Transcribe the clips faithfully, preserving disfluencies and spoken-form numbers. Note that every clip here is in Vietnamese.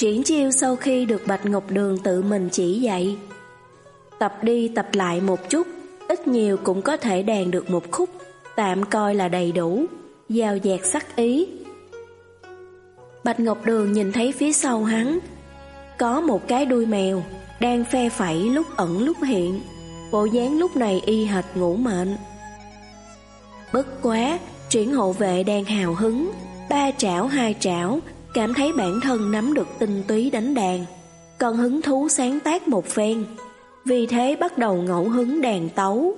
Triển Chiêu sau khi được Bạch Ngọc Đường tự mình chỉ dạy, tập đi tập lại một chút, ít nhiều cũng có thể đàn được một khúc, tạm coi là đầy đủ, dao dạt sắc ý. Bạch Ngọc Đường nhìn thấy phía sau hắn có một cái đuôi mèo đang phe phẩy lúc ẩn lúc hiện, bộ dáng lúc này y hệt ngủ mệnh. Bất quá, Triển hộ vệ đang hào hứng, ba trảo hai trảo, cảm thấy bản thân nắm được tinh túy đánh đàn, còn hứng thú sáng tác một phen, vì thế bắt đầu ngẫu hứng đàn tấu.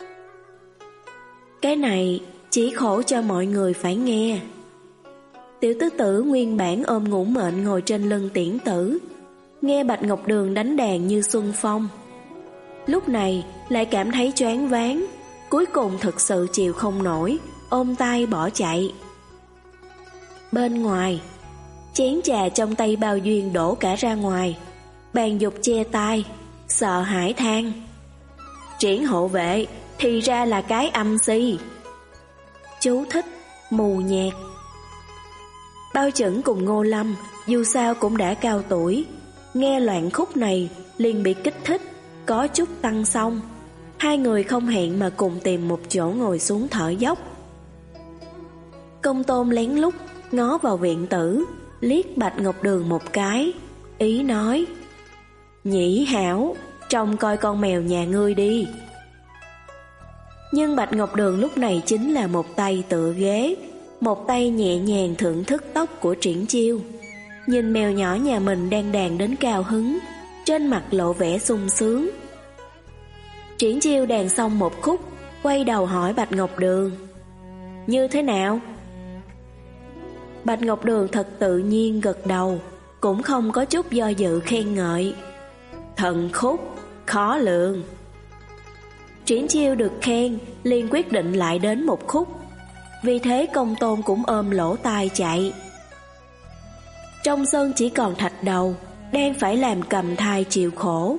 Cái này chỉ khổ cho mọi người phải nghe. Tiểu tứ tử nguyên bản ôm ngủ mệnh ngồi trên lưng Tiễn Tử, nghe Bạch Ngọc Đường đánh đàn như xuân phong, lúc này lại cảm thấy choáng váng, cuối cùng thực sự chịu không nổi, ôm tay bỏ chạy. Bên ngoài, chén trà trong tay Bao Duyên đổ cả ra ngoài, Bàn Dục che tai, sợ hãi than: Triển hộ vệ thì ra là cái âm si. Chú thích: mù nhạt. Bao Chẩn cùng Ngô Lâm dù sao cũng đã cao tuổi, nghe loạn khúc này liền bị kích thích, có chút tăng xong. Hai người không hẹn mà cùng tìm một chỗ ngồi xuống thở dốc. Công Tôn lén lút ngó vào viện tử, liếc Bạch Ngọc Đường một cái, ý nói: Nhĩ hảo, trông coi con mèo nhà ngươi đi. Nhưng Bạch Ngọc Đường lúc này chính là một tay tựa ghế, một tay nhẹ nhàng thưởng thức tóc của Triển Chiêu, nhìn mèo nhỏ nhà mình đang đàn đến cao hứng, trên mặt lộ vẻ sung sướng. Triển Chiêu đàn xong một khúc, quay đầu hỏi Bạch Ngọc Đường: Như thế nào? Bạch Ngọc Đường thật tự nhiên gật đầu, cũng không có chút do dự khen ngợi: Thần khúc, khó lường. Triển Chiêu được khen, liền quyết định lại đến một khúc, vì thế Công Tôn cũng ôm lỗ tai chạy. Trong sân chỉ còn Thạch Đầu, đang phải làm cầm thai chịu khổ.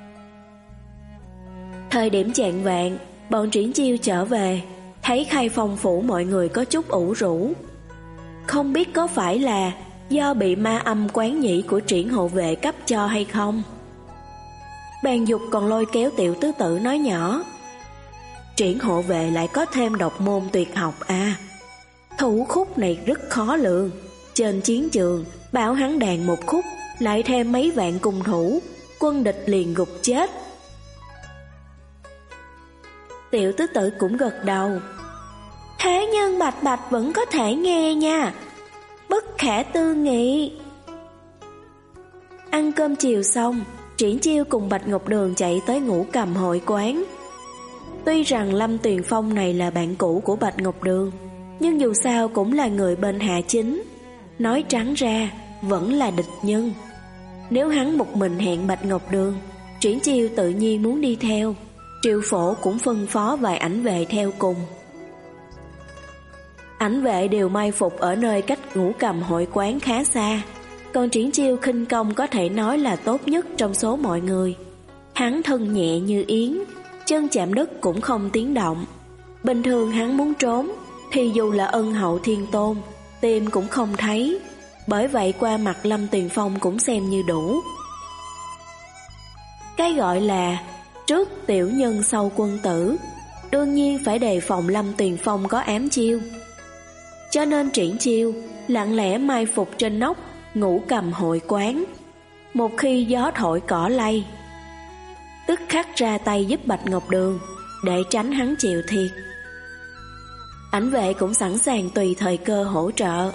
Thời điểm chạng vạng, bọn Triển Chiêu trở về, thấy Khai Phong phủ mọi người có chút ủ rũ. Không biết có phải là do bị ma âm quán nhĩ của Triển hộ vệ cấp cho hay không. Bàn Dục còn lôi kéo Tiểu tứ tử nói nhỏ: Triển hộ vệ lại có thêm độc môn tuyệt học à. Thủ khúc này rất khó lường, trên chiến trường bảo hắn đàn một khúc, lại thêm mấy vạn cung thủ, quân địch liền gục chết. Tiểu tứ tử cũng gật đầu: Thế nhưng Bạch Bạch vẫn có thể nghe nha, bất khả tư nghị. Ăn cơm chiều xong, Triển Chiêu cùng Bạch Ngọc Đường chạy tới Ngũ Cầm hội quán. Tuy rằng Lâm Tuyền Phong này là bạn cũ của Bạch Ngọc Đường, nhưng dù sao cũng là người bên Hạ Chính, nói trắng ra vẫn là địch nhân. Nếu hắn một mình hẹn Bạch Ngọc Đường, Triển Chiêu tự nhiên muốn đi theo. Triệu Phổ cũng phân phó vài ảnh vệ theo cùng. Ảnh vệ đều mai phục ở nơi cách Ngũ Cầm hội quán khá xa, còn Triển Chiêu khinh công có thể nói là tốt nhất trong số mọi người. Hắn thân nhẹ như yến, chân chạm đất cũng không tiếng động. Bình thường hắn muốn trốn, thì dù là ân hậu thiên tôn, tìm cũng không thấy. Bởi vậy qua mặt Lâm Tuyền Phong cũng xem như đủ. Cái gọi là trước tiểu nhân sau quân tử, đương nhiên phải đề phòng Lâm Tuyền Phong có ám chiêu. Cho nên Triển Chiêu lặng lẽ mai phục trên nóc Ngũ Cầm hội quán. Một khi gió thổi cỏ lay, tức khắc ra tay giúp Bạch Ngọc Đường, để tránh hắn chịu thiệt. Ảnh vệ cũng sẵn sàng tùy thời cơ hỗ trợ.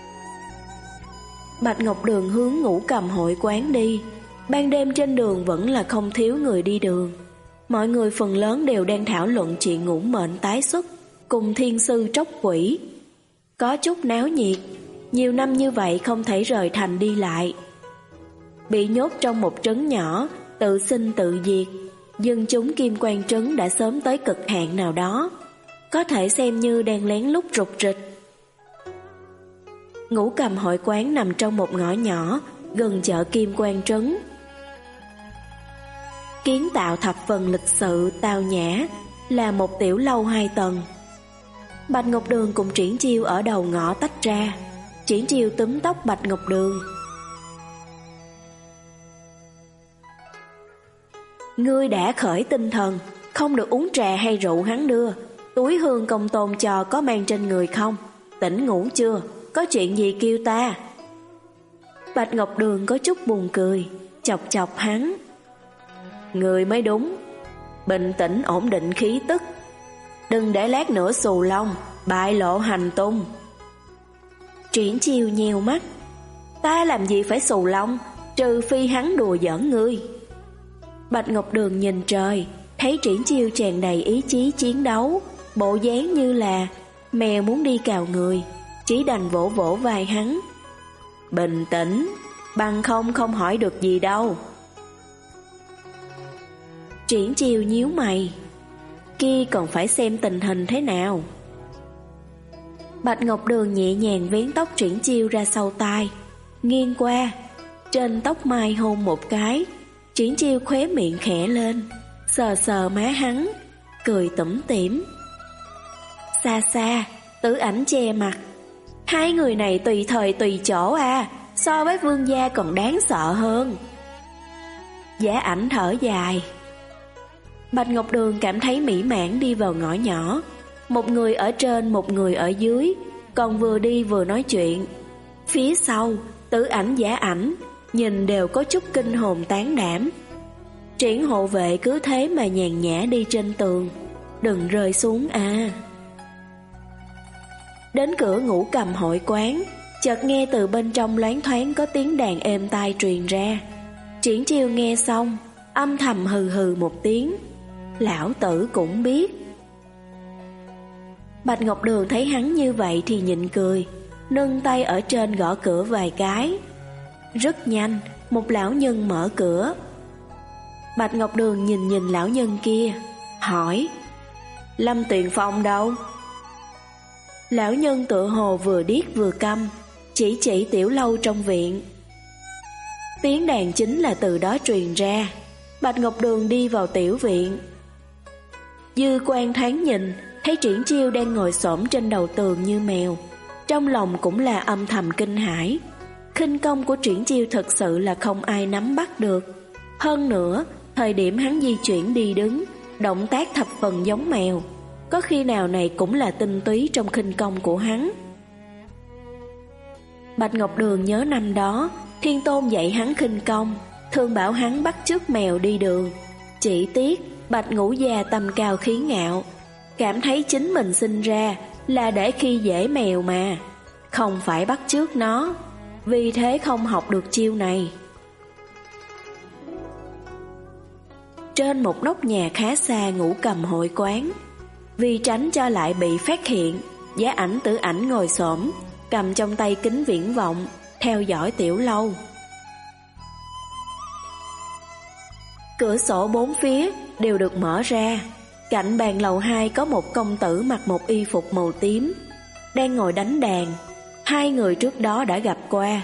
Bạch Ngọc Đường hướng Ngũ Cầm hội quán đi. Ban đêm trên đường vẫn là không thiếu người đi đường. Mọi người phần lớn đều đang thảo luận chuyện ngũ mệnh tái xuất cùng thiên sư tróc quỷ. Có chút náo nhiệt, nhiều năm như vậy không thể rời thành đi lại. Bị nhốt trong một trấn nhỏ, tự sinh tự diệt, dân chúng Kim Quan trấn đã sớm tới cực hạn nào đó, có thể xem như đang lén lút rục rịch. Ngũ Cầm hội quán nằm trong một ngõ nhỏ gần chợ Kim Quan trấn. Kiến tạo thập phần lịch sự tao nhã, là một tiểu lâu hai tầng. Bạch Ngọc Đường cùng Triển Chiêu ở đầu ngõ tách ra. Triển Chiêu túm tóc Bạch Ngọc Đường: Ngươi đã khởi tinh thần, không được uống trà hay rượu hắn đưa. Túi hương công tôn cho có mang trên người không? Tỉnh ngủ chưa? Có chuyện gì kêu ta? Bạch Ngọc Đường có chút buồn cười, chọc chọc hắn. Người mới đúng, bình tĩnh ổn định khí tức, đừng để lát nữa xù lông, bại lộ hành tung. Triển Chiêu nheo mắt. Ta làm gì phải xù lông, trừ phi hắn đùa giỡn ngươi. Bạch Ngọc Đường nhìn trời, thấy Triển Chiêu tràn đầy ý chí chiến đấu, bộ dáng như là mèo muốn đi cào người, chỉ đành vỗ vỗ vai hắn. Bình tĩnh, bằng không không hỏi được gì đâu. Triển Chiêu nhíu mày. Kia còn phải xem tình hình thế nào. Bạch Ngọc Đường nhẹ nhàng vén tóc Triển Chiêu ra sau tai, nghiêng qua, trên tóc mai hôn một cái. Triển Chiêu khóe miệng khẽ lên, sờ sờ má hắn, cười tủm tỉm. Xa xa, Tử Ảnh che mặt. Hai người này tùy thời tùy chỗ à, so với Vương gia còn đáng sợ hơn. Giả Ảnh thở dài. Bạch Ngọc Đường cảm thấy mỹ mãn đi vào ngõ nhỏ, một người ở trên một người ở dưới, còn vừa đi vừa nói chuyện. Phía sau, Tử Ảnh Giả Ảnh nhìn đều có chút kinh hồn tán đảm. Triển hộ vệ cứ thế mà nhàn nhã đi trên tường, đừng rơi xuống à. Đến cửa Ngũ Cầm hội quán, chợt nghe từ bên trong loáng thoáng có tiếng đàn êm tai truyền ra. Triển Chiêu nghe xong, âm thầm hừ hừ một tiếng. Lão tử cũng biết. Bạch Ngọc Đường thấy hắn như vậy thì nhịn cười, nâng tay ở trên gõ cửa vài cái. Rất nhanh, một lão nhân mở cửa. Bạch Ngọc Đường nhìn nhìn lão nhân kia, hỏi: Lâm Tuyền Phong đâu? Lão nhân tựa hồ vừa điếc vừa câm, chỉ chỉ tiểu lâu trong viện. Tiếng đàn chính là từ đó truyền ra. Bạch Ngọc Đường đi vào tiểu viện. Dư quan thoáng nhìn, thấy Triển Chiêu đang ngồi xổm trên đầu tường như mèo. Trong lòng cũng là âm thầm kinh hãi. Khinh công của Triển Chiêu thật sự là không ai nắm bắt được. Hơn nữa, thời điểm hắn di chuyển đi đứng, động tác thập phần giống mèo. Có khi nào này cũng là tinh túy trong khinh công của hắn. Bạch Ngọc Đường nhớ năm đó, Thiên Tôn dạy hắn khinh công, thường bảo hắn bắt chước mèo đi đường. Chỉ tiếc Bạch Ngũ Gia tâm cao khí ngạo, cảm thấy chính mình sinh ra là để khi dễ mèo mà, không phải bắt chước nó, vì thế không học được chiêu này. Trên một nóc nhà khá xa Ngũ Cầm hội quán, vì tránh cho lại bị phát hiện, Giả Ảnh Tử Ảnh ngồi xổm, cầm trong tay kính viễn vọng, theo dõi tiểu lâu. Cửa sổ bốn phía đều được mở ra. Cạnh bàn lầu hai có một công tử mặc một y phục màu tím, đang ngồi đánh đàn. Hai người trước đó đã gặp qua,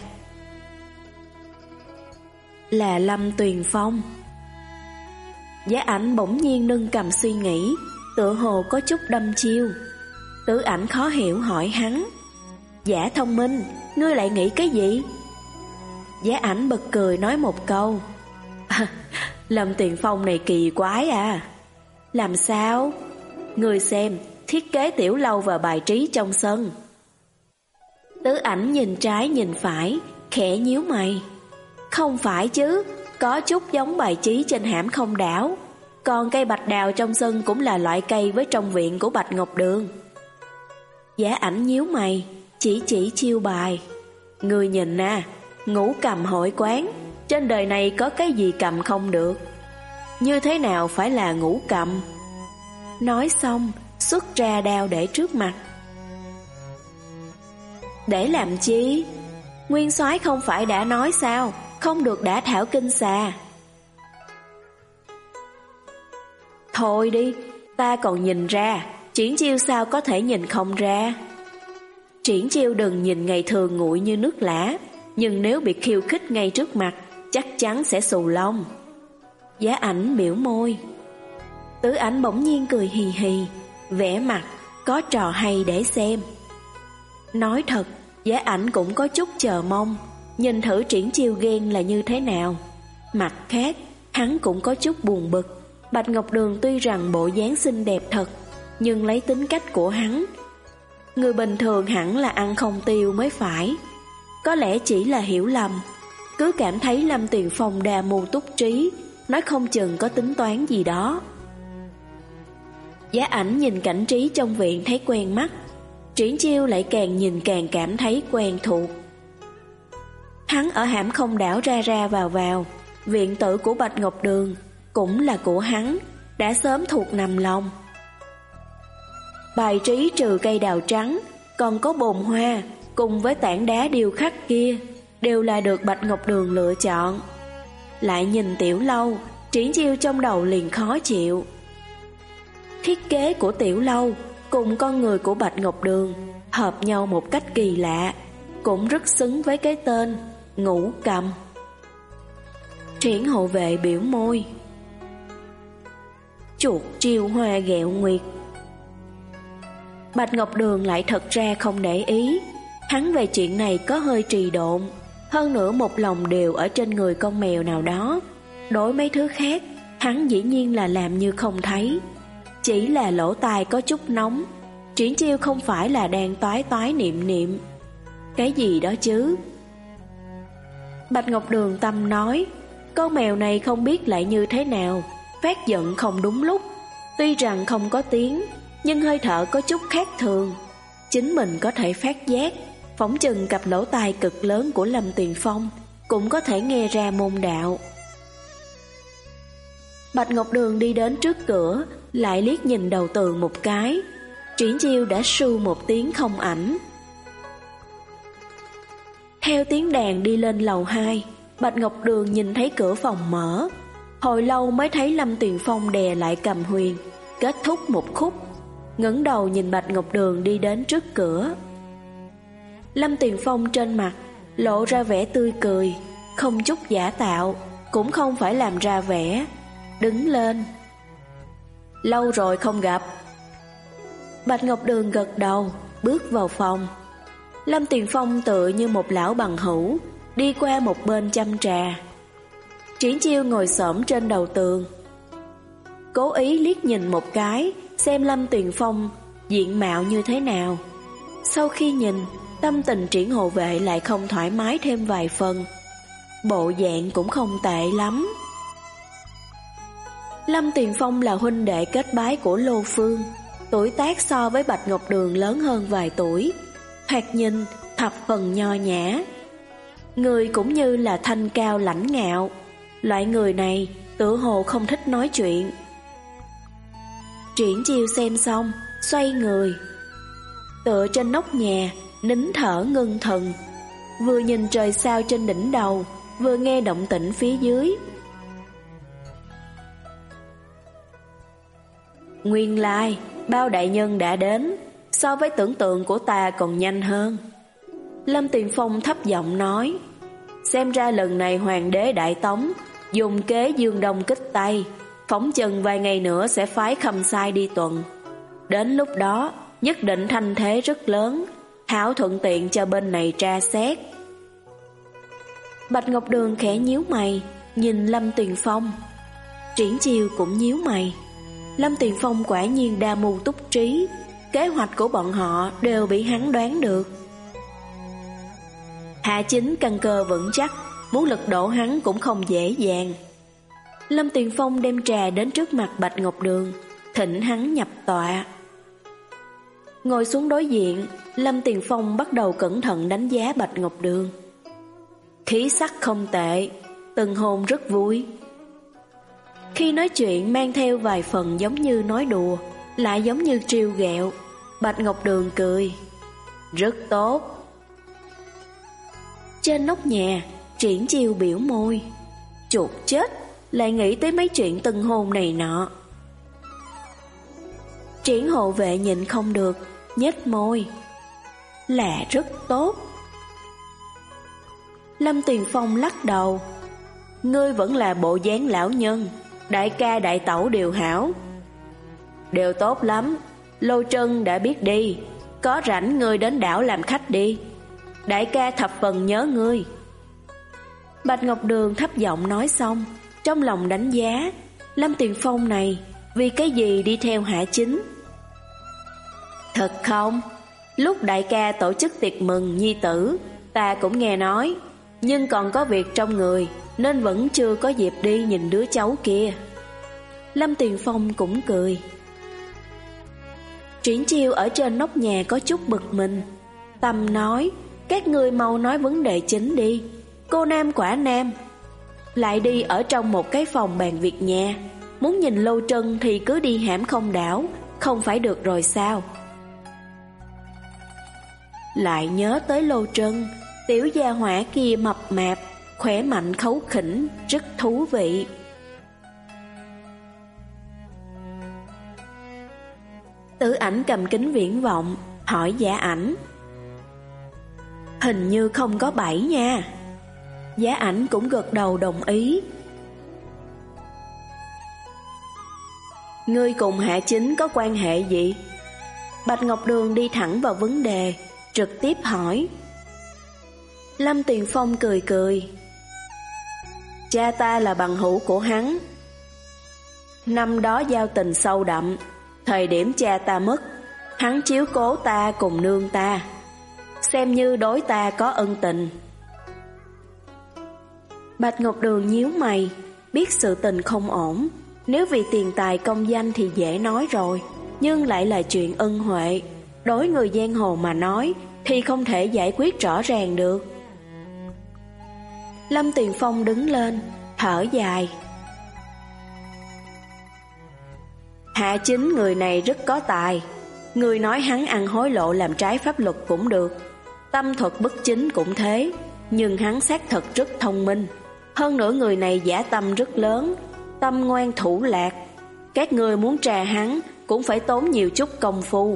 là Lâm Tuyền Phong. Giả Ảnh bỗng nhiên nâng cầm suy nghĩ, tựa hồ có chút đâm chiêu. Tử Ảnh khó hiểu hỏi hắn: Giả thông minh, ngươi lại nghĩ cái gì? Giả Ảnh bật cười nói một câu: à, Lâm Tuyền Phong này kỳ quái à. Làm sao? Ngươi xem, thiết kế tiểu lâu và bài trí trong sân. Tử Ảnh nhìn trái nhìn phải, khẽ nhíu mày. Không phải chứ, có chút giống bài trí trên hãm không đảo. Còn cây bạch đào trong sân cũng là loại cây với trong viện của Bạch Ngọc Đường. Giả Ảnh nhíu mày, chỉ chỉ chiêu bài. Ngươi nhìn nè, Ngũ Cầm hội quán, trên đời này có cái gì cầm không được? Như thế nào phải là ngũ cầm? Nói xong, xuất ra đao để trước mặt. Để làm chi? Nguyên soái không phải đã nói sao, không được đả thảo kinh xà. Thôi đi, ta còn nhìn ra, Triển Chiêu sao có thể nhìn không ra? Triển Chiêu đừng nhìn ngày thường nguội như nước lã, nhưng nếu bị khiêu khích ngay trước mặt, chắc chắn sẽ xù lông. Giả Ảnh biểu môi. Tử Ảnh bỗng nhiên cười hì hì, vẻ mặt có trò hay để xem. Nói thật, Giả Ảnh cũng có chút chờ mong, nhìn thử Triển Chiêu ghen là như thế nào. Mặt khác, hắn cũng có chút buồn bực. Bạch Ngọc Đường tuy rằng bộ dáng xinh đẹp thật, nhưng lấy tính cách của hắn, người bình thường hẳn là ăn không tiêu mới phải. Có lẽ chỉ là hiểu lầm, cứ cảm thấy Lâm Tuyền Phong đa mưu túc trí, nói không chừng có tính toán gì đó. Giá Ảnh nhìn cảnh trí trong viện thấy quen mắt, Triển Chiêu lại càng nhìn càng cảm thấy quen thuộc. Hắn ở Hãm Không đảo ra ra vào vào, viện tử của Bạch Ngọc Đường cũng là của hắn, đã sớm thuộc nằm lòng. Bài trí trừ cây đào trắng, còn có bồn hoa cùng với tảng đá điêu khắc kia đều là được Bạch Ngọc Đường lựa chọn. Lại nhìn tiểu lâu, Triển Chiêu trong đầu liền khó chịu. Thiết kế của tiểu lâu cùng con người của Bạch Ngọc Đường hợp nhau một cách kỳ lạ, cũng rất xứng với cái tên Ngũ Cầm. Triển hộ vệ biểu môi. Chuột triều hoa ghẹo nguyệt. Bạch Ngọc Đường lại thật ra không để ý, hắn về chuyện này có hơi trì độn, hơn nữa một lòng đều ở trên người con mèo nào đó. Đối mấy thứ khác, hắn dĩ nhiên là làm như không thấy. Chỉ là lỗ tai có chút nóng. Triển Chiêu không phải là đang toái toái niệm niệm cái gì đó chứ. Bạch Ngọc Đường tâm nói, con mèo này không biết lại như thế nào, phát giận không đúng lúc. Tuy rằng không có tiếng, nhưng hơi thở có chút khác thường. Chính mình có thể phát giác, phỏng chừng cặp lỗ tai cực lớn của Lâm Tuyền Phong cũng có thể nghe ra môn đạo. Bạch Ngọc Đường đi đến trước cửa, lại liếc nhìn đầu tường một cái. Triển Chiêu đã su một tiếng không ảnh. Theo tiếng đàn đi lên lầu hai, Bạch Ngọc Đường nhìn thấy cửa phòng mở. Hồi lâu mới thấy Lâm Tuyền Phong đè lại Cầm Huyền, kết thúc một khúc, ngẩng đầu nhìn Bạch Ngọc Đường đi đến trước cửa. Lâm Tuyền Phong trên mặt lộ ra vẻ tươi cười, không chút giả tạo, cũng không phải làm ra vẻ. Đứng lên. Lâu rồi không gặp. Bạch Ngọc Đường gật đầu, bước vào phòng. Lâm Tuyền Phong tựa như một lão bằng hữu, đi qua một bên chăm trà. Triển Chiêu ngồi xổm trên đầu tường, cố ý liếc nhìn một cái, xem Lâm Tuyền Phong diện mạo như thế nào. Sau khi nhìn, tâm tình Triển hộ vệ lại không thoải mái thêm vài phần. Bộ dạng cũng không tệ lắm. Lâm Tuyền Phong là huynh đệ kết bái của Lô Phương, tuổi tác so với Bạch Ngọc Đường lớn hơn vài tuổi, thoạt nhìn thập phần nho nhã. Người cũng như là thanh cao lãnh ngạo, loại người này tựa hồ không thích nói chuyện. Triển Chiêu xem xong, xoay người, tựa trên nóc nhà, nín thở ngưng thần, vừa nhìn trời sao trên đỉnh đầu, vừa nghe động tĩnh phía dưới. Nguyên lai, bao đại nhân đã đến, so với tưởng tượng của ta còn nhanh hơn. Lâm Tuyền Phong thấp giọng nói, xem ra lần này hoàng đế Đại Tống dùng kế dương đông kích tây, phóng chừng vài ngày nữa sẽ phái Khâm Sai đi tuần. Đến lúc đó, nhất định thanh thế rất lớn, hảo thuận tiện cho bên này tra xét. Bạch Ngọc Đường khẽ nhíu mày, nhìn Lâm Tuyền Phong. Triển Chiêu cũng nhíu mày. Lâm Tuyền Phong quả nhiên đa mưu túc trí, kế hoạch của bọn họ đều bị hắn đoán được. Hạ Chính căn cơ vững chắc, muốn lật đổ hắn cũng không dễ dàng. Lâm Tuyền Phong đem trà đến trước mặt Bạch Ngọc Đường, thỉnh hắn nhập tọa. Ngồi xuống đối diện, Lâm Tuyền Phong bắt đầu cẩn thận đánh giá Bạch Ngọc Đường. Khí sắc không tệ, từng hôn rất vui. Khi nói chuyện mang theo vài phần giống như nói đùa, lại giống như trêu ghẹo. Bạch Ngọc Đường cười, rất tốt. Trên nóc nhà, Triển Chiêu biểu môi, chuột chết, lại nghĩ tới mấy chuyện tân hôn này nọ. Triển hộ vệ nhìn không được, nhếch môi, là rất tốt. Lâm Tuyền Phong lắc đầu, ngươi vẫn là bộ dáng lão nhân, đại ca đại tẩu đều hảo. Đều tốt lắm, Lô Trân đã biết đi, có rảnh ngươi đến đảo làm khách đi, đại ca thập phần nhớ ngươi. Bạch Ngọc Đường thấp giọng nói xong, trong lòng đánh giá Lâm Tiền Phong này vì cái gì đi theo Hạ Chính. Thật không? Lúc đại ca tổ chức tiệc mừng nhi tử, ta cũng nghe nói, nhưng còn có việc trong người nên vẫn chưa có dịp đi nhìn đứa cháu kia. Lâm Tiền Phong cũng cười. Triển Chiêu ở trên nóc nhà có chút bực mình. Tâm nói, các ngươi mau nói vấn đề chính đi. Cô nam quả nam, lại đi ở trong một cái phòng bàn việc nhà. Muốn nhìn Lâu Trân thì cứ đi hãm không đảo, không phải được rồi sao? Lại nhớ tới Lâu Trân, tiểu gia hỏa kia mập mạp, khỏe mạnh khấu khỉnh, rất thú vị. Tử Ảnh cầm kính viễn vọng, hỏi Giả Ảnh. Hình như không có bẫy nha. Giả Ảnh cũng gật đầu đồng ý. Ngươi cùng Hạ Chính có quan hệ gì? Bạch Ngọc Đường đi thẳng vào vấn đề, trực tiếp hỏi. Lâm Tiền Phong cười cười. Cha ta là bằng hữu của hắn. Năm đó giao tình sâu đậm, thời điểm cha ta mất, hắn chiếu cố ta cùng nương ta, xem như đối ta có ân tình. Bạch Ngọc Đường nhíu mày, biết sự tình không ổn. Nếu vì tiền tài công danh thì dễ nói rồi, nhưng lại là chuyện ân huệ, đối người giang hồ mà nói thì không thể giải quyết rõ ràng được. Lâm Tiền Phong đứng lên, thở dài. Hạ Chính người này rất có tài. Người nói hắn ăn hối lộ làm trái pháp luật cũng được, tâm thuật bất chính cũng thế, nhưng hắn xác thật rất thông minh. Hơn nữa người này dã tâm rất lớn, tâm ngoan thủ lạc. Các người muốn trà hắn cũng phải tốn nhiều chút công phu.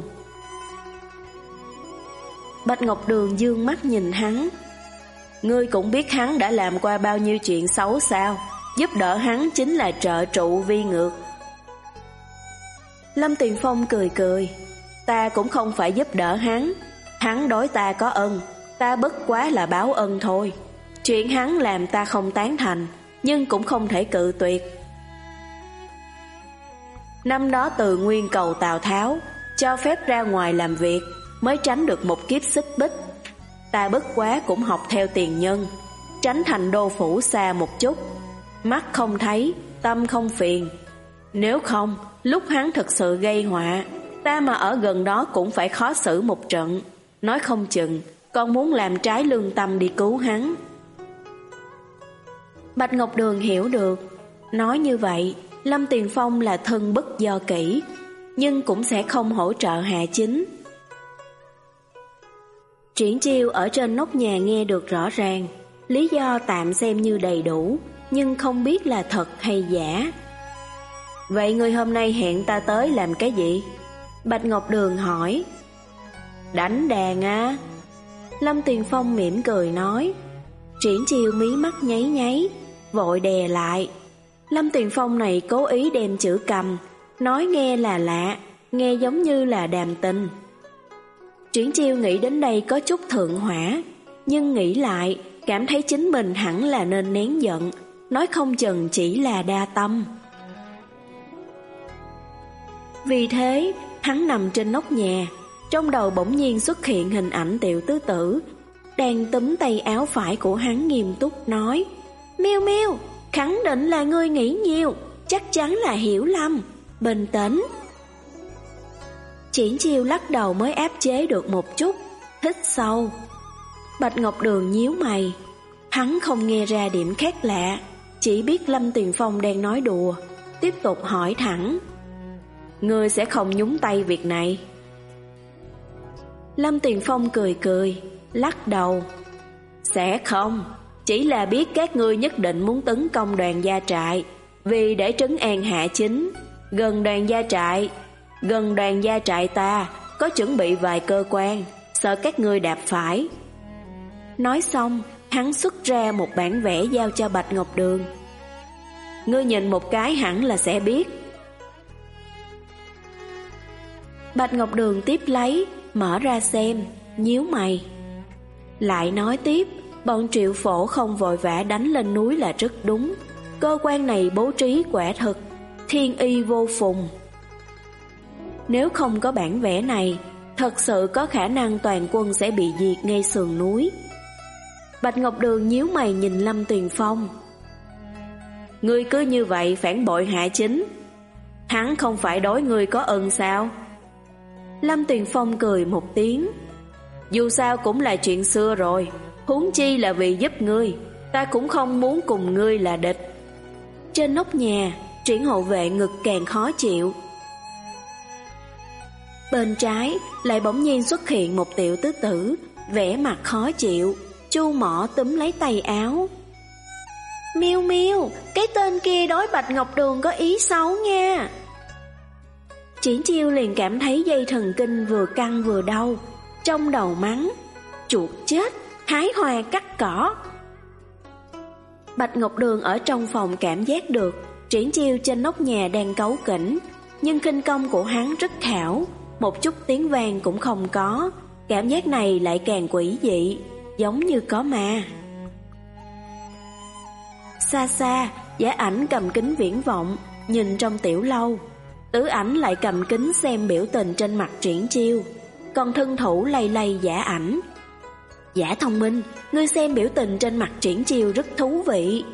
Bạch Ngọc Đường dương mắt nhìn hắn. Ngươi cũng biết hắn đã làm qua bao nhiêu chuyện xấu sao? Giúp đỡ hắn chính là trợ trụ vi ngược. Lâm Tiền Phong cười cười. Ta cũng không phải giúp đỡ hắn, hắn đối ta có ân, ta bất quá là báo ân thôi. Chuyện hắn làm ta không tán thành, nhưng cũng không thể cự tuyệt. Năm đó Từ Nguyên cầu Tào Tháo, cho phép ra ngoài làm việc, mới tránh được một kiếp xích bích. Ta bất quá cũng học theo tiền nhân, tránh thành đô phủ xa một chút. Mắt không thấy, tâm không phiền. Nếu không, lúc hắn thực sự gây họa, ta mà ở gần đó cũng phải khó xử một trận. Nói không chừng còn muốn làm trái lương tâm đi cứu hắn. Bạch Ngọc Đường hiểu được. Nói như vậy, Lâm Tiền Phong là thân bất do kỷ, nhưng cũng sẽ không hỗ trợ Hạ Chính. Triển Chiêu ở trên nóc nhà nghe được rõ ràng, lý do tạm xem như đầy đủ, nhưng không biết là thật hay giả. Vậy người hôm nay hẹn ta tới làm cái gì? Bạch Ngọc Đường hỏi. Đánh đàn á. Lâm Tiền Phong mỉm cười nói. Triển Chiêu mí mắt nháy nháy, vội đè lại. Lâm Tiền Phong này cố ý đem chữ cầm, nói nghe là lạ, nghe giống như là đàm tình. Triển Chiêu nghĩ đến đây có chút thượng hỏa, nhưng nghĩ lại, cảm thấy chính mình hẳn là nên nén giận, nói không chừng chỉ là đa tâm. Vì thế, hắn nằm trên nóc nhà, trong đầu bỗng nhiên xuất hiện hình ảnh Tiểu Tứ Tử, đang túm tay áo phải của hắn nghiêm túc nói: Miêu Miêu, khẳng định là ngươi nghĩ nhiều, chắc chắn là hiểu lầm, bình tĩnh. Triển Chiêu lắc đầu mới áp chế được một chút, hít sâu. Bạch Ngọc Đường nhíu mày, hắn không nghe ra điểm khác lạ, chỉ biết Lâm Tiền Phong đang nói đùa, tiếp tục hỏi thẳng: Ngươi sẽ không nhúng tay việc này? Lâm Tiền Phong cười cười, lắc đầu: Sẽ không, chỉ là biết các ngươi nhất định muốn tấn công Đoàn Gia Trại, vì để trấn an Hạ Chính. Gần Đoàn Gia Trại, gần Đoàn Gia Trại ta có chuẩn bị vài cơ quan, sợ các ngươi đạp phải. Nói xong, hắn xuất ra một bản vẽ giao cho Bạch Ngọc Đường. Ngươi nhìn một cái hẳn là sẽ biết. Bạch Ngọc Đường tiếp lấy, mở ra xem, nhíu mày. Lại nói tiếp, bọn Triệu Phổ không vội vã đánh lên núi là rất đúng. Cơ quan này bố trí quả thực thiên y vô phùng. Nếu không có bản vẽ này, thật sự có khả năng toàn quân sẽ bị diệt ngay sườn núi. Bạch Ngọc Đường nhíu mày nhìn Lâm Tuyền Phong. Ngươi cứ như vậy phản bội Hạ Chính, hắn không phải đối ngươi có ân sao? Lâm Tuyền Phong cười một tiếng. Dù sao cũng là chuyện xưa rồi, huống chi là vì giúp ngươi, ta cũng không muốn cùng ngươi là địch. Trên nóc nhà, Triển hộ vệ ngực càng khó chịu. Bên trái lại bỗng nhiên xuất hiện một tiểu tứ tử, vẻ mặt khó chịu, chu mỏ túm lấy tay áo. Miêu Miêu, cái tên kia đối Bạch Ngọc Đường có ý xấu nha. Triển Chiêu liền cảm thấy dây thần kinh vừa căng vừa đau, trong đầu mắng, chuột chết, hái hoa cắt cỏ. Bạch Ngọc Đường ở trong phòng cảm giác được Triển Chiêu trên nóc nhà đang cáu kỉnh, nhưng khinh công của hắn rất khảo, một chút tiếng vang cũng không có. Cảm giác này lại càng quỷ dị, giống như có ma. Xa xa, Giả Ảnh cầm kính viễn vọng nhìn trong tiểu lâu, Tử Ảnh lại cầm kính xem biểu tình trên mặt Triển Chiêu, còn thân thủ lay lay Giả Ảnh. Giả thông minh, ngươi xem biểu tình trên mặt Triển Chiêu rất thú vị.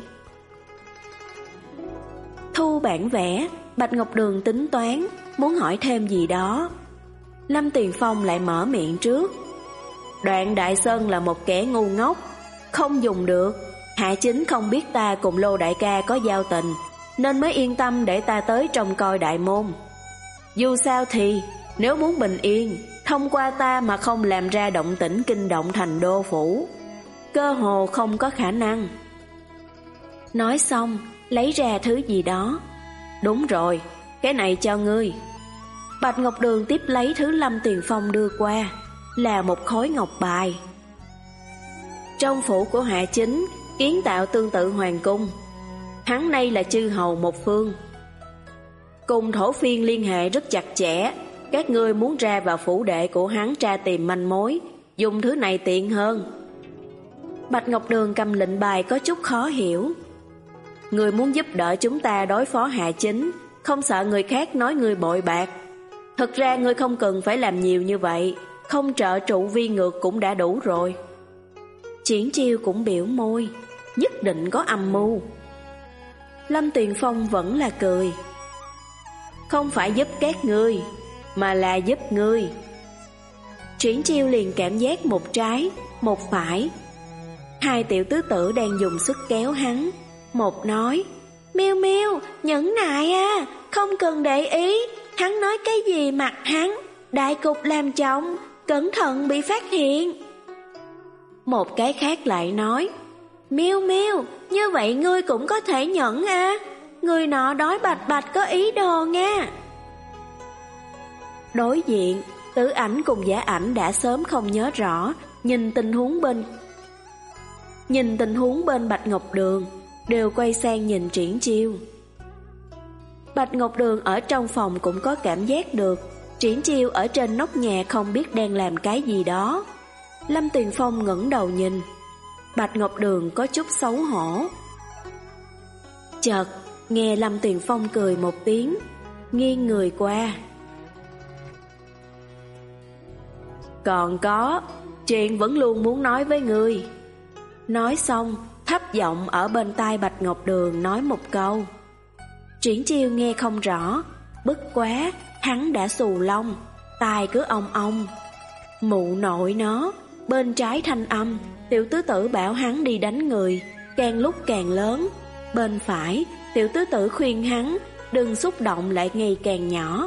Thu bản vẽ, Bạch Ngọc Đường tính toán muốn hỏi thêm gì đó. Lâm Tuyền Phong lại mở miệng trước. Đoạn Đại Sơn là một kẻ ngu ngốc, không dùng được. Hạ Chính không biết ta cùng Lô đại ca có giao tình, nên mới yên tâm để ta tới trông coi đại môn. Dù sao thì nếu muốn bình yên, thông qua ta mà không làm ra động tĩnh kinh động thành đô phủ, cơ hồ không có khả năng. Nói xong, lấy ra thứ gì đó. Đúng rồi, cái này cho ngươi. Bạch Ngọc Đường tiếp lấy thứ Lâm Tuyền Phong đưa qua, là một khối ngọc bài. Trong phủ của Hạ Chính kiến tạo tương tự hoàng cung, hắn nay là chư hầu một phương, cùng thổ phiên liên hệ rất chặt chẽ. Các ngươi muốn ra vào phủ đệ của hắn tra tìm manh mối, dùng thứ này tiện hơn. Bạch Ngọc Đường cầm lệnh bài có chút khó hiểu. Ngươi muốn giúp đỡ chúng ta đối phó Hạ Chính, không sợ người khác nói ngươi bội bạc. Thật ra ngươi không cần phải làm nhiều như vậy, không trợ trụ vi ngược cũng đã đủ rồi. Triển Chiêu cũng biểu môi, nhất định có âm mưu. Lâm Tuyền Phong vẫn là cười. Không phải giúp các ngươi, mà là giúp ngươi. Triển Chiêu liền cảm giác một trái, một phải. Hai tiểu tứ tử đang dùng sức kéo hắn. Một nói, Miêu Miêu, nhẫn nại à, không cần để ý. Hắn nói cái gì mặc hắn, đại cục làm trọng, cẩn thận bị phát hiện. Một cái khác lại nói, Miêu Miêu, như vậy ngươi cũng có thể nhẫn à, người nọ đói bạch bạch có ý đồ nha. Đối diện, Tử Ảnh cùng Giả Ảnh đã sớm không nhớ rõ, nhìn tình huống bên Nhìn tình huống bên Bạch Ngọc Đường, đều quay sang nhìn Triển Chiêu. Bạch Ngọc Đường ở trong phòng cũng có cảm giác được Triển Chiêu ở trên nóc nhà không biết đang làm cái gì đó. Lâm Tuyền Phong ngẩng đầu nhìn, Bạch Ngọc Đường có chút xấu hổ. Chợt nghe Lâm Tuyền Phong cười một tiếng, nghiêng người qua. Còn có, chuyện vẫn luôn muốn nói với ngươi. Nói xong, thấp giọng ở bên tai Bạch Ngọc Đường nói một câu. Triển Chiêu nghe không rõ, bất quá, hắn đã xù lông, tai cứ ong ong. Mụ nội nó, bên trái thanh âm, tiểu tứ tử bảo hắn đi đánh người, càng lúc càng lớn. Bên phải, tiểu tứ tử khuyên hắn, đừng xúc động lại ngày càng nhỏ.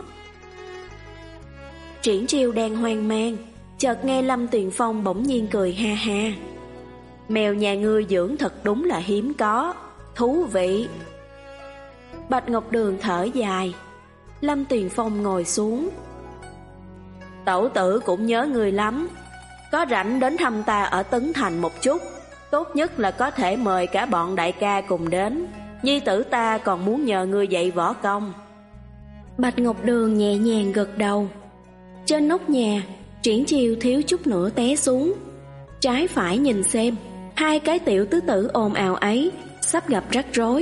Triển Chiêu đang hoang mang, chợt nghe Lâm Tuyền Phong bỗng nhiên cười ha ha. Mèo nhà ngươi dưỡng thật đúng là hiếm có, thú vị. Bạch Ngọc Đường thở dài. Lâm Tuyền Phong ngồi xuống. Tẩu tử cũng nhớ ngươi lắm, có rảnh đến thăm ta ở Tấn Thành một chút, tốt nhất là có thể mời cả bọn đại ca cùng đến. Nhi tử ta còn muốn nhờ ngươi dạy võ công. Bạch Ngọc Đường nhẹ nhàng gật đầu. Trên nóc nhà, Triển Chiêu thiếu chút nữa té xuống. Trái phải nhìn xem, hai cái tiểu tứ tử ồn ào ấy sắp gặp rắc rối,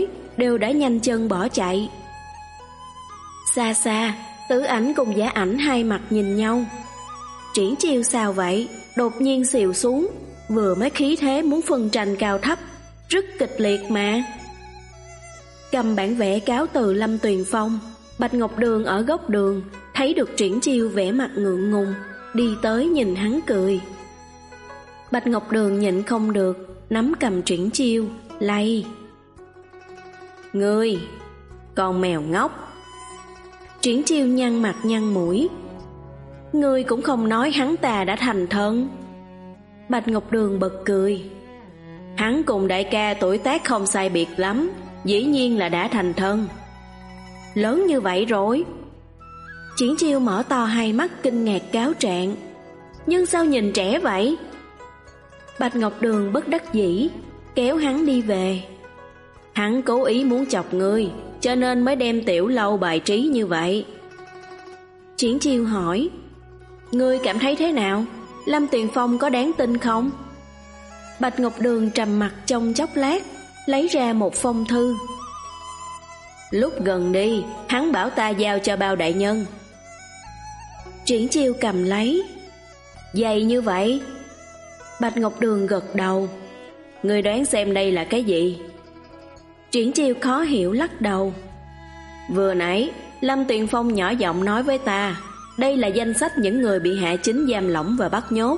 đều đã nhanh chân bỏ chạy. Xa xa, Tử Ảnh cùng Giả Ảnh hai mặt nhìn nhau. Triển Chiêu sao vậy? Đột nhiên xìu xuống, vừa mới khí thế muốn phân tranh cao thấp, rất kịch liệt mà. Cầm bản vẽ cáo từ Lâm Tuyền Phong, Bạch Ngọc Đường ở góc đường thấy được Triển Chiêu vẻ mặt ngượng ngùng, đi tới nhìn hắn cười. Bạch Ngọc Đường nhịn không được, nắm cầm Triển Chiêu, lay. Ngươi, con mèo ngốc. Triển Chiêu nhăn mặt nhăn mũi. Ngươi cũng không nói hắn ta đã thành thân. Bạch Ngọc Đường bật cười. Hắn cùng đại ca tuổi tác không sai biệt lắm, dĩ nhiên là đã thành thân. Lớn như vậy rồi? Triển Chiêu mở to hai mắt kinh ngạc cáo trạng. Nhưng sao nhìn trẻ vậy? Bạch Ngọc Đường bất đắc dĩ, kéo hắn đi về. Hắn cố ý muốn chọc ngươi, cho nên mới đem tiểu lâu bài trí như vậy. Triển Chiêu hỏi, ngươi cảm thấy thế nào? Lâm Tuyền Phong có đáng tin không? Bạch Ngọc Đường trầm mặt trong chốc lát, lấy ra một phong thư. Lúc gần đi, hắn bảo ta giao cho Bao đại nhân. Triển Chiêu cầm lấy. Dày như vậy? Bạch Ngọc Đường gật đầu. Ngươi đoán xem đây là cái gì? Triển Chiêu khó hiểu lắc đầu. Vừa nãy Lâm Tuyền Phong nhỏ giọng nói với ta, đây là danh sách những người bị Hạ Chính giam lỏng và bắt nhốt.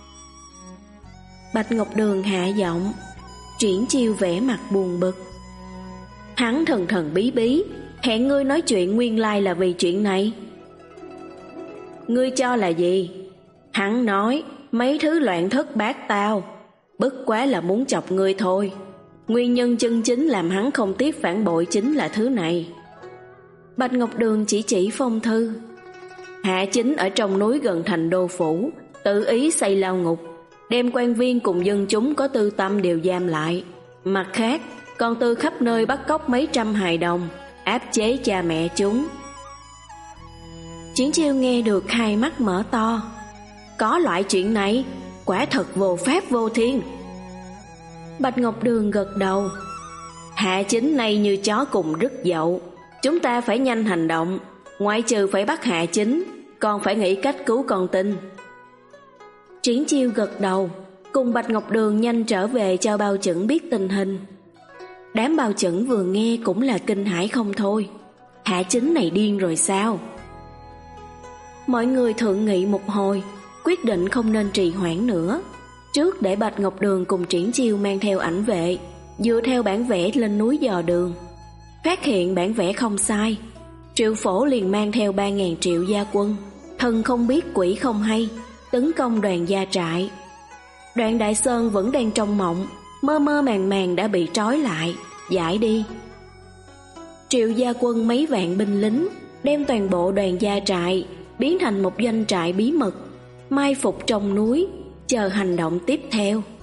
Bạch Ngọc Đường hạ giọng. Triển Chiêu vẻ mặt buồn bực. Hắn thần thần bí bí, hẹn ngươi nói chuyện nguyên lai là vì chuyện này. Ngươi cho là gì? Hắn nói mấy thứ loạn thất bát tao, bất quá là muốn chọc ngươi thôi. Nguyên nhân chân chính làm hắn không tiếc phản bội chính là thứ này. Bạch Ngọc Đường chỉ chỉ phong thư. Hạ Chính ở trong núi gần thành đô phủ, tự ý xây lao ngục, đem quan viên cùng dân chúng có tư tâm đều giam lại. Mặt khác, còn từ khắp nơi bắt cóc mấy trăm hài đồng, áp chế cha mẹ chúng. Triển Chiêu nghe được hai mắt mở to. Có loại chuyện này, quả thật vô pháp vô thiên. Bạch Ngọc Đường gật đầu. Hạ Chính này như chó cùng rứt dậu, chúng ta phải nhanh hành động. Ngoại trừ phải bắt Hạ Chính, còn phải nghĩ cách cứu con tin. Triển Chiêu gật đầu, cùng Bạch Ngọc Đường nhanh trở về cho Bao Chẩn biết tình hình. Đám Bao Chẩn vừa nghe cũng là kinh hãi không thôi. Hạ Chính này điên rồi sao? Mọi người thượng nghị một hồi, quyết định không nên trì hoãn nữa. Trước để Bạch Ngọc Đường cùng Triển Chiêu mang theo ảnh vệ, dựa theo bản vẽ lên núi dò đường. Phát hiện bản vẽ không sai, Triệu Phổ liền mang theo ba ngàn triệu gia quân, thần không biết quỷ không hay, tấn công Đoàn gia trại. Đoàn Đại Sơn vẫn đang trong mộng, mơ mơ màng màng đã bị trói lại, giải đi. Triệu gia quân mấy vạn binh lính đem toàn bộ Đoàn gia trại biến thành một doanh trại bí mật, mai phục trong núi, chờ hành động tiếp theo.